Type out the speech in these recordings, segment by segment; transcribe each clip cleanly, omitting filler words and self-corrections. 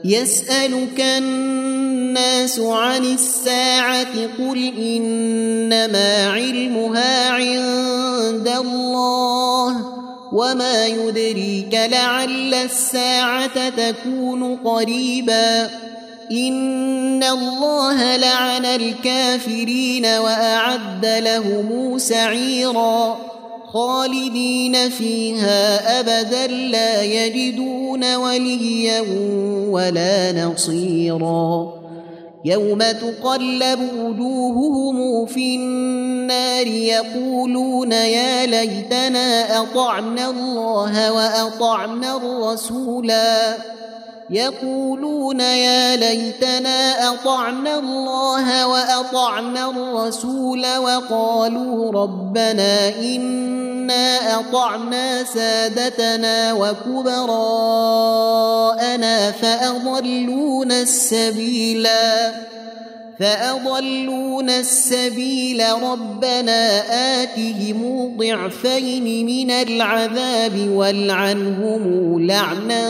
يسألك الناس عن الساعة قل إنما علمها عند الله وما يدريك لعل الساعة تكون قريبا إن الله لعن الكافرين وأعد لهم سعيرا خالدين فيها أبدا لا يجدون وليا ولا نصيرا يوم تقلب وجوههم في النار يقولون يا ليتنا أطعنا الله وأطعنا الرسولا يقولون يا ليتنا أطعنا الله وأطعنا الرسول وقالوا ربنا إنا أطعنا سادتنا وكبراءنا فأضلونا السبيل ربنا آتهم ضعفين من العذاب والعنهم لعنا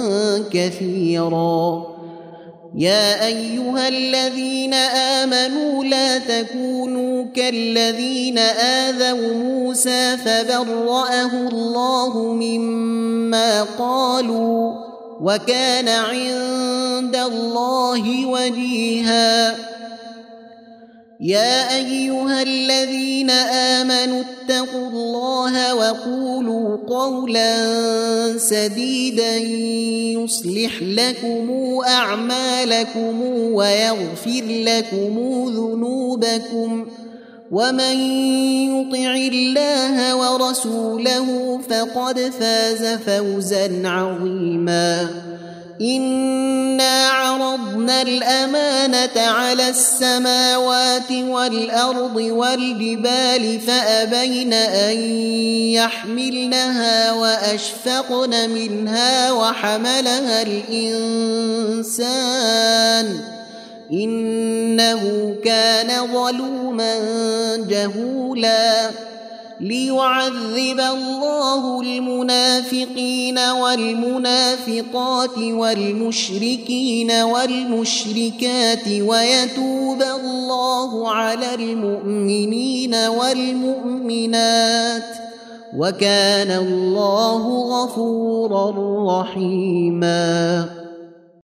كثيرا يا أيها الذين آمنوا لا تكونوا كالذين آذوا موسى فبرأه الله مما قالوا وكان عند الله وجيها يا أيها الذين آمنوا اتقوا الله وقولوا قولا سديدا يصلح لكم أعمالكم ويغفر لكم ذنوبكم ومن يطع الله ورسوله فقد فاز فوزا عظيما إنا عرضنا الأمانة على السماوات والأرض والجبال فأبين أن يحملنها وأشفقن منها وحملها الإنسان إنه كان ظلوما جهولا ليعذب الله المنافقين والمنافقات والمشركين والمشركات ويتوب الله على المؤمنين والمؤمنات وكان الله غفورا رحيما